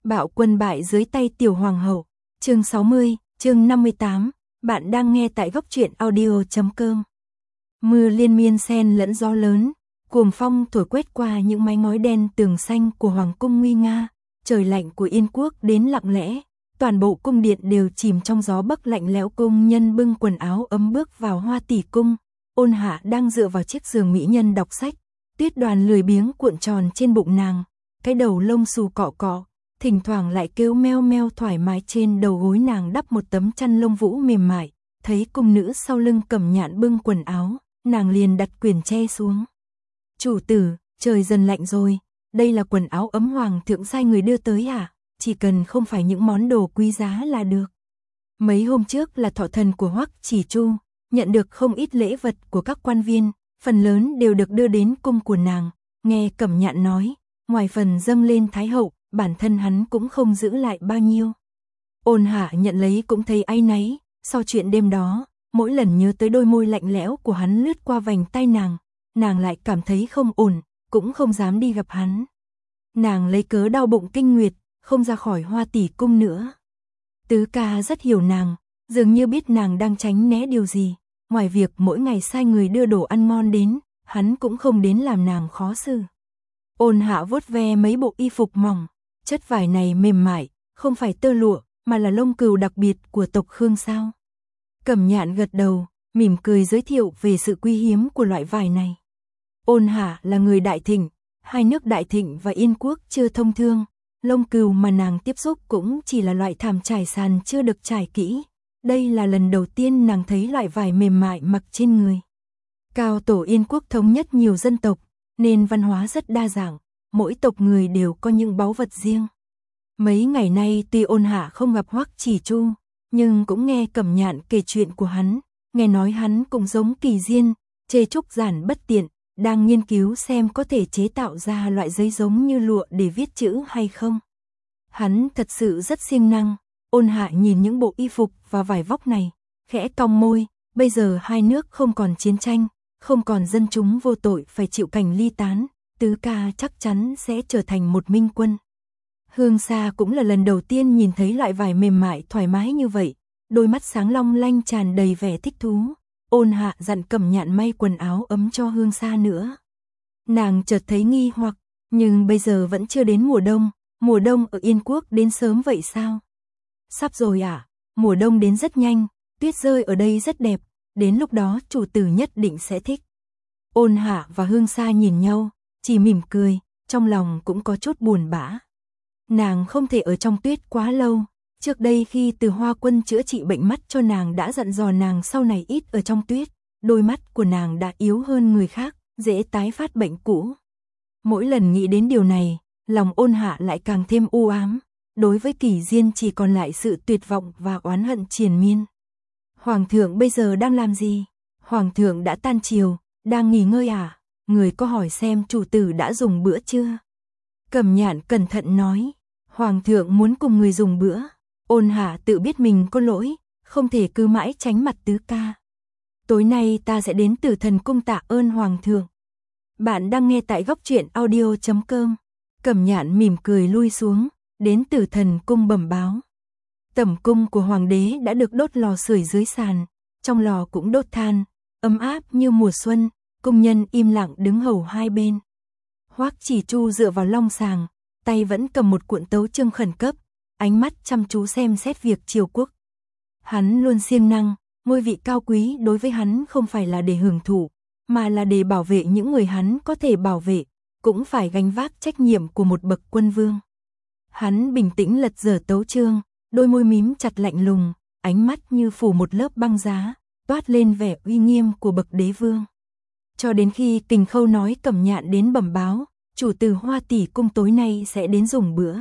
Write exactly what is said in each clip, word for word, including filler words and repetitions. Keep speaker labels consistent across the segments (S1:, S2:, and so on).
S1: Bạo quân bại dưới tay tiểu hoàng hậu. Chương sáu mươi, chương năm mươi tám, bạn đang nghe tại góc truyện audio chấm com. Mưa liên miên xen lẫn gió lớn, cuồng phong thổi quét qua những mái ngói đen tường xanh của hoàng cung nguy nga, trời lạnh của Yên quốc đến lặng lẽ, toàn bộ cung điện đều chìm trong gió bấc lạnh lẽo. Cung nhân bưng quần áo ấm bước vào Hoa Tỷ cung, Ôn Hạ đang dựa vào chiếc giường mỹ nhân đọc sách, tuyết đoàn lười biếng cuộn tròn trên bụng nàng, cái đầu lông xù cọ cọ, thỉnh thoảng lại kêu meo meo thoải mái. Trên đầu gối nàng đắp một tấm chăn lông vũ mềm mại, thấy cung nữ sau lưng Cẩm Nhạn bưng quần áo, nàng liền đặt quyển tre xuống. Chủ tử, trời dần lạnh rồi, đây là quần áo ấm hoàng thượng sai người đưa tới à, chỉ cần không phải những món đồ quý giá là được. Mấy hôm trước là thọ thần của Hoắc Chỉ Chu, nhận được không ít lễ vật của các quan viên, phần lớn đều được đưa đến cung của nàng. Nghe Cẩm Nhạn nói, ngoài phần dâng lên Thái hậu, bản thân hắn cũng không giữ lại bao nhiêu. Ôn Hạ nhận lấy cũng thấy áy náy, sau chuyện đêm đó, mỗi lần nhớ tới đôi môi lạnh lẽo của hắn lướt qua vành tai nàng, nàng lại cảm thấy không ổn, cũng không dám đi gặp hắn. Nàng lấy cớ đau bụng kinh nguyệt, không ra khỏi Hoa Tỷ cung nữa. Tứ ca rất hiểu nàng, dường như biết nàng đang tránh né điều gì, ngoài việc mỗi ngày sai người đưa đồ ăn ngon đến, hắn cũng không đến làm nàng khó xử. Ôn Hạ vuốt ve mấy bộ y phục mỏng, chất vải này mềm mại, không phải tơ lụa, mà là lông cừu đặc biệt của tộc Khương sao? Cẩm Nhạn gật đầu, mỉm cười giới thiệu về sự quý hiếm của loại vải này. Ôn Hạ là người Đại Thịnh, hai nước Đại Thịnh và Yên quốc chưa thông thương, lông cừu mà nàng tiếp xúc cũng chỉ là loại thảm trải sàn chưa được trải kỹ. Đây là lần đầu tiên nàng thấy loại vải mềm mại mặc trên người. Cao tổ Yên quốc thống nhất nhiều dân tộc, nên văn hóa rất đa dạng, mỗi tộc người đều có những báu vật riêng. Mấy ngày nay tuy Ôn Hạ không gặp Hoắc Chỉ Chu, nhưng cũng nghe Cẩm Nhạn kể chuyện của hắn, nghe nói hắn cũng giống Kỳ Diên, chê trúc giản bất tiện, đang nghiên cứu xem có thể chế tạo ra loại giấy giống như lụa để viết chữ hay không. Hắn thật sự rất siêng năng. Ôn Hạ nhìn những bộ y phục và vải vóc này, khẽ cong môi, bây giờ hai nước không còn chiến tranh, không còn dân chúng vô tội phải chịu cảnh ly tán, tứ ca chắc chắn sẽ trở thành một minh quân. Hương Sa cũng là lần đầu tiên nhìn thấy loại vải mềm mại thoải mái như vậy, đôi mắt sáng long lanh tràn đầy vẻ thích thú. Ôn Hạ dặn Cẩm Nhạn may quần áo ấm cho Hương Sa nữa. Nàng chợt thấy nghi hoặc, nhưng bây giờ vẫn chưa đến mùa đông, mùa đông ở Yên quốc đến sớm vậy sao? Sắp rồi à, mùa đông đến rất nhanh, tuyết rơi ở đây rất đẹp, đến lúc đó chủ tử nhất định sẽ thích. Ôn Hạ và Hương Sa nhìn nhau, chỉ mỉm cười, trong lòng cũng có chút buồn bã. Nàng không thể ở trong tuyết quá lâu, trước đây khi Từ Hoa Quân chữa trị bệnh mắt cho nàng đã dặn dò nàng sau này ít ở trong tuyết, đôi mắt của nàng đã yếu hơn người khác, dễ tái phát bệnh cũ. Mỗi lần nghĩ đến điều này, lòng Ôn Hạ lại càng thêm u ám. Đối với Kỳ Diên chỉ còn lại sự tuyệt vọng và oán hận triền miên. Hoàng thượng bây giờ đang làm gì? Hoàng thượng đã tan triều, đang nghỉ ngơi à? Người có hỏi xem chủ tử đã dùng bữa chưa? Cẩm Nhạn cẩn thận nói, Hoàng thượng muốn cùng người dùng bữa. Ôn Hạ tự biết mình có lỗi, không thể cứ mãi tránh mặt tứ ca. Tối nay ta sẽ đến Tử Thần cung tạ ơn Hoàng thượng. Bạn đang nghe tại góc truyện audio chấm com. Cẩm Nhạn mỉm cười lui xuống, đến Tử Thần cung bẩm báo. Tẩm cung của hoàng đế đã được đốt lò sưởi dưới sàn, trong lò cũng đốt than, ấm áp như mùa xuân, cung nhân im lặng đứng hầu hai bên. Hoắc Chỉ Chu dựa vào long sàng, tay vẫn cầm một cuộn tấu chương khẩn cấp, ánh mắt chăm chú xem xét việc triều quốc. Hắn luôn siêng năng, ngôi vị cao quý đối với hắn không phải là để hưởng thụ, mà là để bảo vệ những người hắn có thể bảo vệ, cũng phải gánh vác trách nhiệm của một bậc quân vương. Hắn bình tĩnh lật dở tấu chương, đôi môi mím chặt lạnh lùng, ánh mắt như phủ một lớp băng giá, toát lên vẻ uy nghiêm của bậc đế vương. Cho đến khi Kình Khâu nói Cẩm Nhạn đến bẩm báo, chủ tử Hoa Tỷ cung tối nay sẽ đến dùng bữa.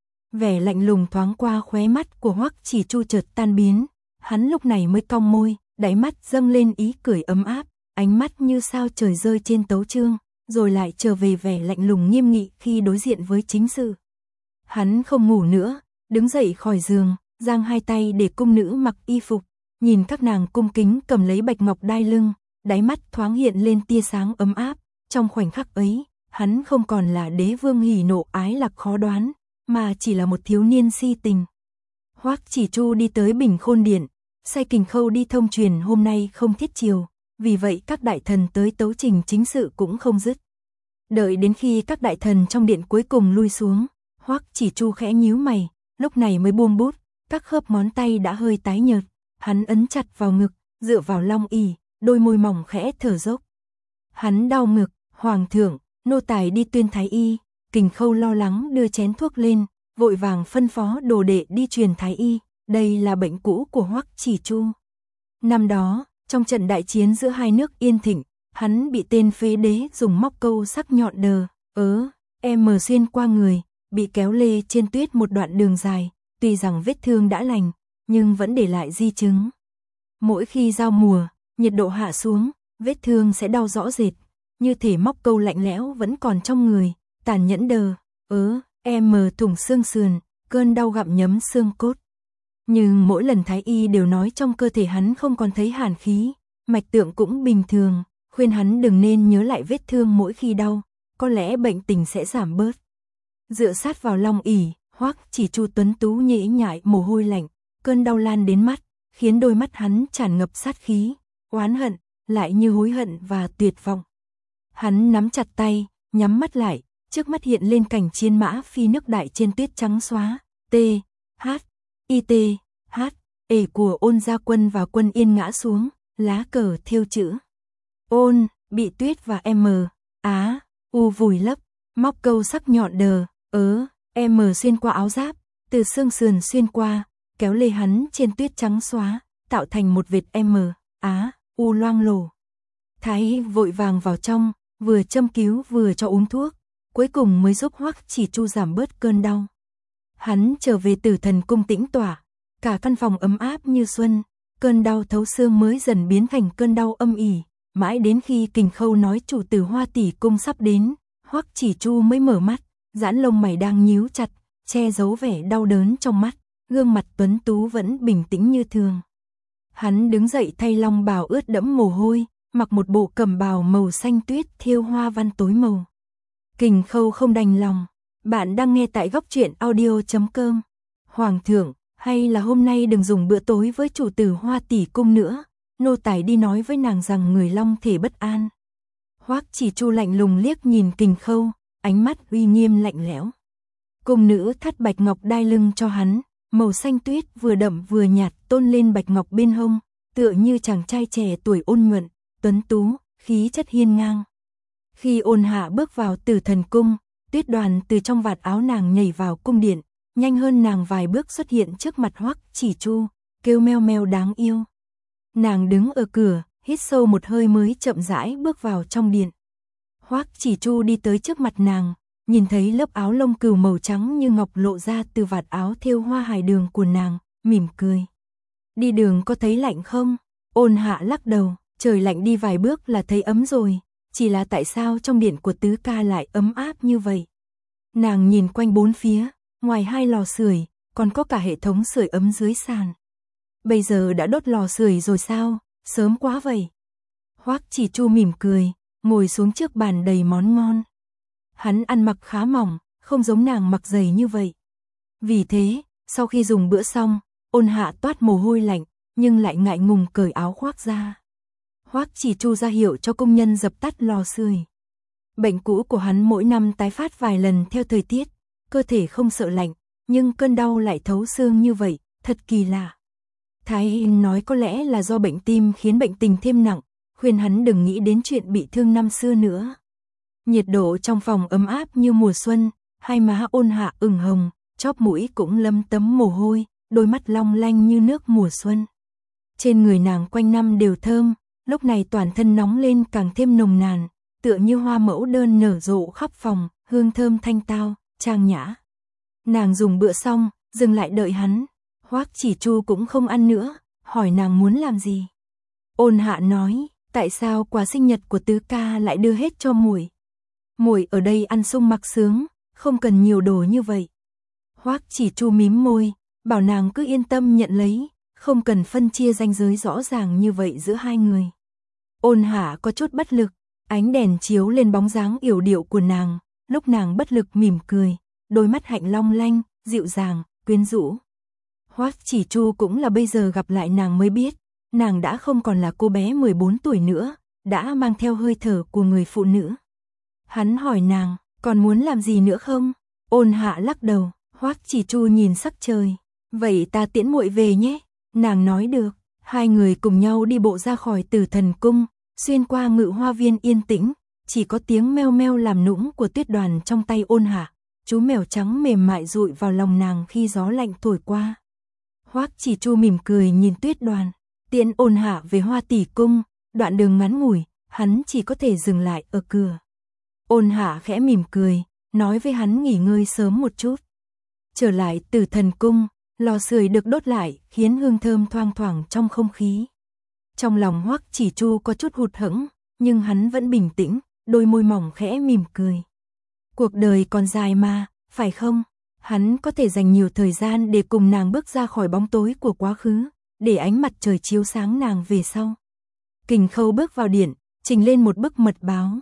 S1: Vẻ lạnh lùng thoáng qua khóe mắt của Hoắc Chỉ Chu chợt tan biến, hắn lúc này mới cong môi, đáy mắt dâng lên ý cười ấm áp, ánh mắt như sao trời rơi trên tấu chương, rồi lại trở về vẻ lạnh lùng nghiêm nghị khi đối diện với chính sự. Hắn không ngủ nữa, đứng dậy khỏi giường, giang hai tay để cung nữ mặc y phục, nhìn các nàng cung kính cầm lấy bạch ngọc đai lưng, đáy mắt thoáng hiện lên tia sáng ấm áp. Trong khoảnh khắc ấy, hắn không còn là đế vương hỉ nộ ái lạc khó đoán, mà chỉ là một thiếu niên si tình. Hoắc Chỉ Chu đi tới Bình Khôn Điện, sai Kình Khâu đi thông truyền hôm nay không thiết triều, vì vậy các đại thần tới tấu trình chính sự cũng không dứt. Đợi đến khi các đại thần trong điện cuối cùng lui xuống, Hoắc Chỉ Chu khẽ nhíu mày, lúc này mới buông bút, các khớp ngón tay đã hơi tái nhợt, hắn ấn chặt vào ngực, dựa vào long ỷ, đôi môi mỏng khẽ thở dốc. Hắn đau ngực, "Hoàng thượng, nô tài đi tuyên thái y." Kình Khâu lo lắng đưa chén thuốc lên, vội vàng phân phó đồ đệ đi truyền thái y, đây là bệnh cũ của Hoắc Chỉ Chu. Năm đó, trong trận đại chiến giữa hai nước Yên Thịnh, hắn bị tên phế đế dùng móc câu sắc nhọn đờ, ớ, em xuyên qua người, bị kéo lê trên tuyết một đoạn đường dài, tuy rằng vết thương đã lành, nhưng vẫn để lại di chứng. Mỗi khi giao mùa, nhiệt độ hạ xuống, vết thương sẽ đau rõ rệt, như thể móc câu lạnh lẽo vẫn còn trong người, tàn nhẫn đờ, ớ, em thủng xương sườn, cơn đau gặm nhấm xương cốt. Nhưng mỗi lần thái y đều nói trong cơ thể hắn không còn thấy hàn khí, mạch tượng cũng bình thường, khuyên hắn đừng nên nhớ lại vết thương mỗi khi đau, có lẽ bệnh tình sẽ giảm bớt. Dựa sát vào long ỷ, Hoắc Chỉ Chu tuấn tú nhễ nhại mồ hôi lạnh, cơn đau lan đến mắt, khiến đôi mắt hắn tràn ngập sát khí, oán hận, lại như hối hận và tuyệt vọng. Hắn nắm chặt tay, nhắm mắt lại, trước mắt hiện lên cảnh chiến mã phi nước đại trên tuyết trắng xóa, T, H, I T, H, E của Ôn Gia Quân và Quân Yên ngã xuống, lá cờ thêu chữ Ôn, bị tuyết và M, Á, U vùi lấp, móc câu sắc nhọn đờ, ớ, M xuyên qua áo giáp, từ xương sườn xuyên qua, kéo lê hắn trên tuyết trắng xóa, tạo thành một vệt M, Á, U loang lổ. Thái vội vàng vào trong, vừa châm cứu vừa cho uống thuốc, cuối cùng mới giúp Hoắc Chỉ Chu giảm bớt cơn đau. Hắn trở về Tử Thần Cung tĩnh tọa, cả căn phòng ấm áp như xuân, cơn đau thấu xương mới dần biến thành cơn đau âm ỉ, mãi đến khi Kình Khâu nói chủ tử Hoa Tỷ Cung sắp đến, Hoắc Chỉ Chu mới mở mắt, giãn lông mày đang nhíu chặt, che giấu vẻ đau đớn trong mắt, gương mặt tuấn tú vẫn bình tĩnh như thường. Hắn đứng dậy thay long bào ướt đẫm mồ hôi, mặc một bộ cẩm bào màu xanh tuyết thêu hoa văn tối màu. Kình Khâu không đành lòng, bạn đang nghe tại góc truyện audio chấm com. Hoàng thượng, hay là hôm nay đừng dùng bữa tối với chủ tử Hoa Tỷ Cung nữa, nô tài đi nói với nàng rằng người long thể bất an. Hoắc Chỉ Chu lạnh lùng liếc nhìn Kình Khâu, ánh mắt uy nghiêm lạnh lẽo. Cung nữ thắt bạch ngọc đai lưng cho hắn, màu xanh tuyết vừa đậm vừa nhạt tôn lên bạch ngọc bên hông, tựa như chàng trai trẻ tuổi ôn nhuận, tuấn tú, khí chất hiên ngang. Khi Ôn Hạ bước vào Tử Thần Cung, tuyết đoàn từ trong vạt áo nàng nhảy vào cung điện, nhanh hơn nàng vài bước xuất hiện trước mặt Hoắc Chỉ Chu, kêu meo meo đáng yêu. Nàng đứng ở cửa, hít sâu một hơi mới chậm rãi bước vào trong điện. Hoắc Chỉ Chu đi tới trước mặt nàng, nhìn thấy lớp áo lông cừu màu trắng như ngọc lộ ra từ vạt áo thêu hoa hài đường của nàng, mỉm cười. Đi đường có thấy lạnh không? Ôn Hạ lắc đầu, trời lạnh đi vài bước là thấy ấm rồi, chỉ là tại sao trong điện của tứ ca lại ấm áp như vậy? Nàng nhìn quanh bốn phía, ngoài hai lò sưởi, còn có cả hệ thống sưởi ấm dưới sàn. Bây giờ đã đốt lò sưởi rồi sao? Sớm quá vậy. Hoắc Chỉ Chu mỉm cười, ngồi xuống trước bàn đầy món ngon. Hắn ăn mặc khá mỏng, không giống nàng mặc dày như vậy. Vì thế, sau khi dùng bữa xong, Ôn Hạ toát mồ hôi lạnh, nhưng lại ngại ngùng cởi áo khoác ra. Hoắc Chỉ Chu ra hiệu cho công nhân dập tắt lò sưởi. Bệnh cũ của hắn mỗi năm tái phát vài lần theo thời tiết, cơ thể không sợ lạnh, nhưng cơn đau lại thấu xương như vậy, thật kỳ lạ. Thái nói có lẽ là do bệnh tim khiến bệnh tình thêm nặng, khuyên hắn đừng nghĩ đến chuyện bị thương năm xưa nữa. Nhiệt độ trong phòng ấm áp như mùa xuân, hai má Ôn Hạ ửng hồng, chóp mũi cũng lấm tấm mồ hôi, đôi mắt long lanh như nước mùa xuân. Trên người nàng quanh năm đều thơm, lúc này toàn thân nóng lên càng thêm nồng nàn, tựa như hoa mẫu đơn nở rộ khắp phòng, hương thơm thanh tao, trang nhã. Nàng dùng bữa xong, dừng lại đợi hắn. Hoắc Chỉ Chu cũng không ăn nữa, hỏi nàng muốn làm gì. Ôn Hạ nói, tại sao quà sinh nhật của tứ ca lại đưa hết cho muội? Muội ở đây ăn sung mặc sướng, không cần nhiều đồ như vậy. Hoắc Chỉ Chu mím môi, bảo nàng cứ yên tâm nhận lấy, không cần phân chia ranh giới rõ ràng như vậy giữa hai người. Ôn Hạ có chút bất lực, ánh đèn chiếu lên bóng dáng yểu điệu của nàng, lúc nàng bất lực mỉm cười, đôi mắt hạnh long lanh, dịu dàng, quyến rũ. Hoắc Chỉ Chu cũng là bây giờ gặp lại nàng mới biết, nàng đã không còn là cô bé mười bốn tuổi nữa, đã mang theo hơi thở của người phụ nữ. Hắn hỏi nàng, còn muốn làm gì nữa không? Ôn Hạ lắc đầu. Hoắc Chỉ Chu nhìn sắc trời, vậy ta tiễn muội về nhé. Nàng nói được. Hai người cùng nhau đi bộ ra khỏi Tử Thần Cung, xuyên qua ngự hoa viên yên tĩnh, chỉ có tiếng meo meo làm nũng của Tuyết Đoàn trong tay Ôn Hạ. Chú mèo trắng mềm mại dụi vào lòng nàng khi gió lạnh thổi qua. Hoắc Chỉ Chu mỉm cười nhìn Tuyết Đoàn, tiễn Ôn Hạ về Hoa Tỷ Cung, đoạn đường ngắn ngủi, hắn chỉ có thể dừng lại ở cửa. Ôn Hạ khẽ mỉm cười, nói với hắn nghỉ ngơi sớm một chút. Trở lại Tử Thần Cung, lò sưởi được đốt lại, khiến hương thơm thoang thoảng trong không khí. Trong lòng Hoắc Chỉ Chu có chút hụt hẫng, nhưng hắn vẫn bình tĩnh, đôi môi mỏng khẽ mỉm cười. Cuộc đời còn dài mà, phải không? Hắn có thể dành nhiều thời gian để cùng nàng bước ra khỏi bóng tối của quá khứ, để ánh mặt trời chiếu sáng nàng về sau. Kình Khâu bước vào điện, trình lên một bức mật báo.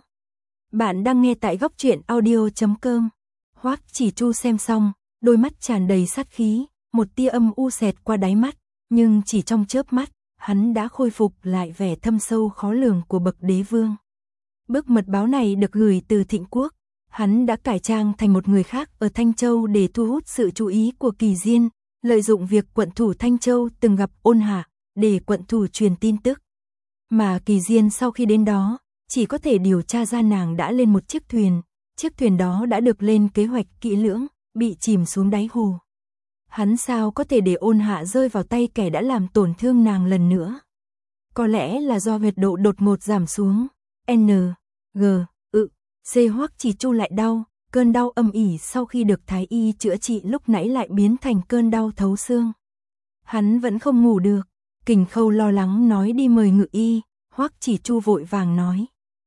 S1: Bạn đang nghe tại góc truyện audio chấm com. Hoắc Chỉ Chu xem xong, đôi mắt tràn đầy sát khí, một tia âm u xẹt qua đáy mắt, nhưng chỉ trong chớp mắt, hắn đã khôi phục lại vẻ thâm sâu khó lường của bậc đế vương. Bức mật báo này được gửi từ Thịnh Quốc, hắn đã cải trang thành một người khác ở Thanh Châu để thu hút sự chú ý của Kỳ Diên, lợi dụng việc quận thủ Thanh Châu từng gặp Ôn Hạ, để quận thủ truyền tin tức. Mà Kỳ Diên sau khi đến đó, chỉ có thể điều tra ra nàng đã lên một chiếc thuyền, chiếc thuyền đó đã được lên kế hoạch kỹ lưỡng, bị chìm xuống đáy hồ. Hắn sao có thể để Ôn Hạ rơi vào tay kẻ đã làm tổn thương nàng lần nữa? Có lẽ là do huyệt độ đột ngột giảm xuống. N, G, ự, C. Hoắc Chỉ Chu lại đau, cơn đau âm ỉ sau khi được thái y chữa trị lúc nãy lại biến thành cơn đau thấu xương. Hắn vẫn không ngủ được. Kình Khâu lo lắng nói đi mời ngự y, Hoắc Chỉ Chu vội vàng nói.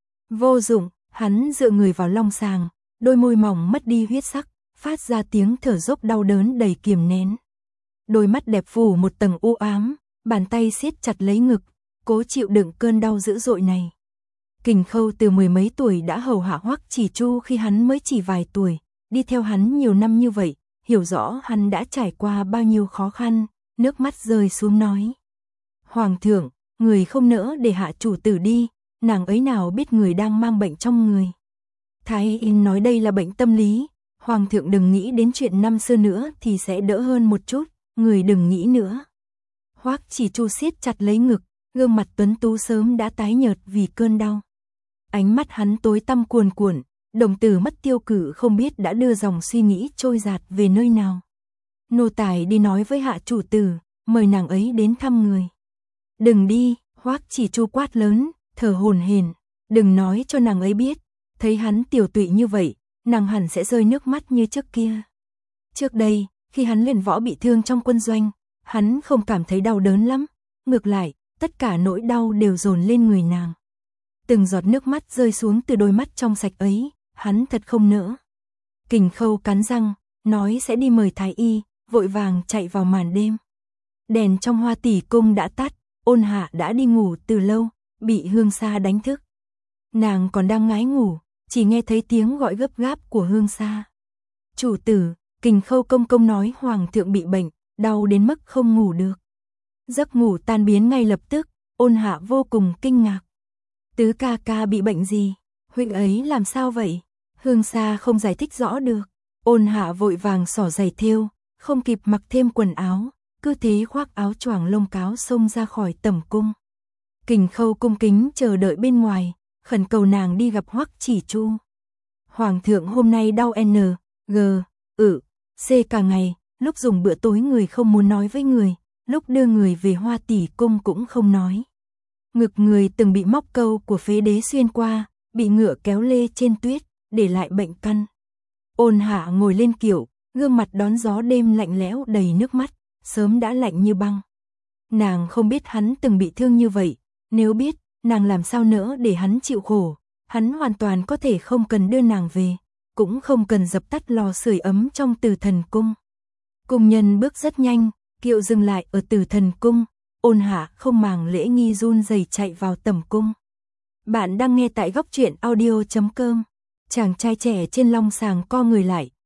S1: Vô dụng, hắn dựa người vào long sàng, đôi môi mỏng mất đi huyết sắc, phát ra tiếng thở dốc đau đớn đầy kiềm nén. Đôi mắt đẹp phủ một tầng u ám, bàn tay siết chặt lấy ngực, cố chịu đựng cơn đau dữ dội này. Kình Khâu từ mười mấy tuổi đã hầu hạ Hoắc Chỉ Chu khi hắn mới chỉ vài tuổi, đi theo hắn nhiều năm như vậy, hiểu rõ hắn đã trải qua bao nhiêu khó khăn, nước mắt rơi xuống nói. Hoàng thượng, người không nỡ để hạ chủ tử đi, nàng ấy nào biết người đang mang bệnh trong người. Thái y nói đây là bệnh tâm lý, Hoàng thượng đừng nghĩ đến chuyện năm xưa nữa thì sẽ đỡ hơn một chút, người đừng nghĩ nữa. Hoắc Chỉ Chu siết chặt lấy ngực, gương mặt tuấn tú sớm đã tái nhợt vì cơn đau. Ánh mắt hắn tối tăm cuồn cuộn, đồng tử mất tiêu cự không biết đã đưa dòng suy nghĩ trôi dạt về nơi nào. Nô tài đi nói với hạ chủ tử, mời nàng ấy đến thăm người. Đừng đi, Hoắc Chỉ Chu quát lớn, thở hổn hển, đừng nói cho nàng ấy biết, thấy hắn tiểu tụy như vậy, nàng hẳn sẽ rơi nước mắt như trước kia. Trước đây, khi hắn luyện võ bị thương trong quân doanh, hắn không cảm thấy đau đớn lắm, ngược lại, tất cả nỗi đau đều dồn lên người nàng. Từng giọt nước mắt rơi xuống từ đôi mắt trong sạch ấy, hắn thật không nỡ. Kình Khâu cắn răng, nói sẽ đi mời thái y, vội vàng chạy vào màn đêm. Đèn trong Hoa Tỷ Cung đã tắt, Ôn Hạ đã đi ngủ từ lâu, bị Hương Sa đánh thức. Nàng còn đang ngái ngủ, chỉ nghe thấy tiếng gọi gấp gáp của Hương Sa. Chủ tử, Kình Khâu công công nói hoàng thượng bị bệnh, đau đến mức không ngủ được. Giấc ngủ tan biến ngay lập tức, Ôn Hạ vô cùng kinh ngạc. Tứ ca ca bị bệnh gì? Huynh ấy làm sao vậy? Hương Sa không giải thích rõ được. Ôn Hạ vội vàng xỏ giày thêu, không kịp mặc thêm quần áo, cứ thế khoác áo choàng lông cáo xông ra khỏi tẩm cung. Kình Khâu cung kính chờ đợi bên ngoài, khẩn cầu nàng đi gặp Hoắc Chỉ Chu. Hoàng thượng hôm nay đau N, G, ự, C cả ngày, lúc dùng bữa tối người không muốn nói với người, lúc đưa người về Hoa Tỷ Cung cũng không nói. Ngực người từng bị móc câu của phế đế xuyên qua, bị ngựa kéo lê trên tuyết, để lại bệnh căn. Ôn Hạ ngồi lên kiệu, gương mặt đón gió đêm lạnh lẽo đầy nước mắt, sớm đã lạnh như băng. Nàng không biết hắn từng bị thương như vậy, nếu biết, nàng làm sao nỡ để hắn chịu khổ, hắn hoàn toàn có thể không cần đưa nàng về, cũng không cần dập tắt lò sưởi ấm trong Tử Thần Cung. Cung nhân bước rất nhanh, kiệu dừng lại ở Tử Thần Cung, Ôn Hạ không màng lễ nghi run rẩy chạy vào tẩm cung. Bạn đang nghe tại góc truyện audio chấm com. Chàng trai trẻ trên long sàng co người lại,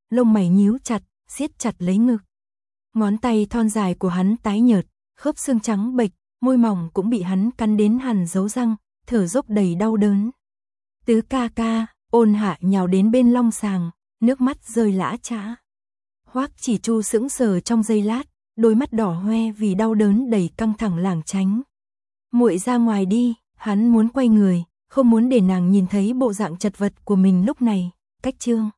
S1: lông mày nhíu chặt, siết chặt lấy ngực. Ngón tay thon dài của hắn tái nhợt, khớp xương trắng bệch, môi mỏng cũng bị hắn cắn đến hằn dấu răng, thở dốc đầy đau đớn. Tứ ca ca, Ôn Hạ nhào đến bên long sàng, nước mắt rơi lã chã. Hoắc Chỉ Chu sững sờ trong giây lát, đôi mắt đỏ hoe vì đau đớn đầy căng thẳng lảng tránh. Muội ra ngoài đi, hắn muốn quay người, không muốn để nàng nhìn thấy bộ dạng chật vật của mình lúc này. Cách chương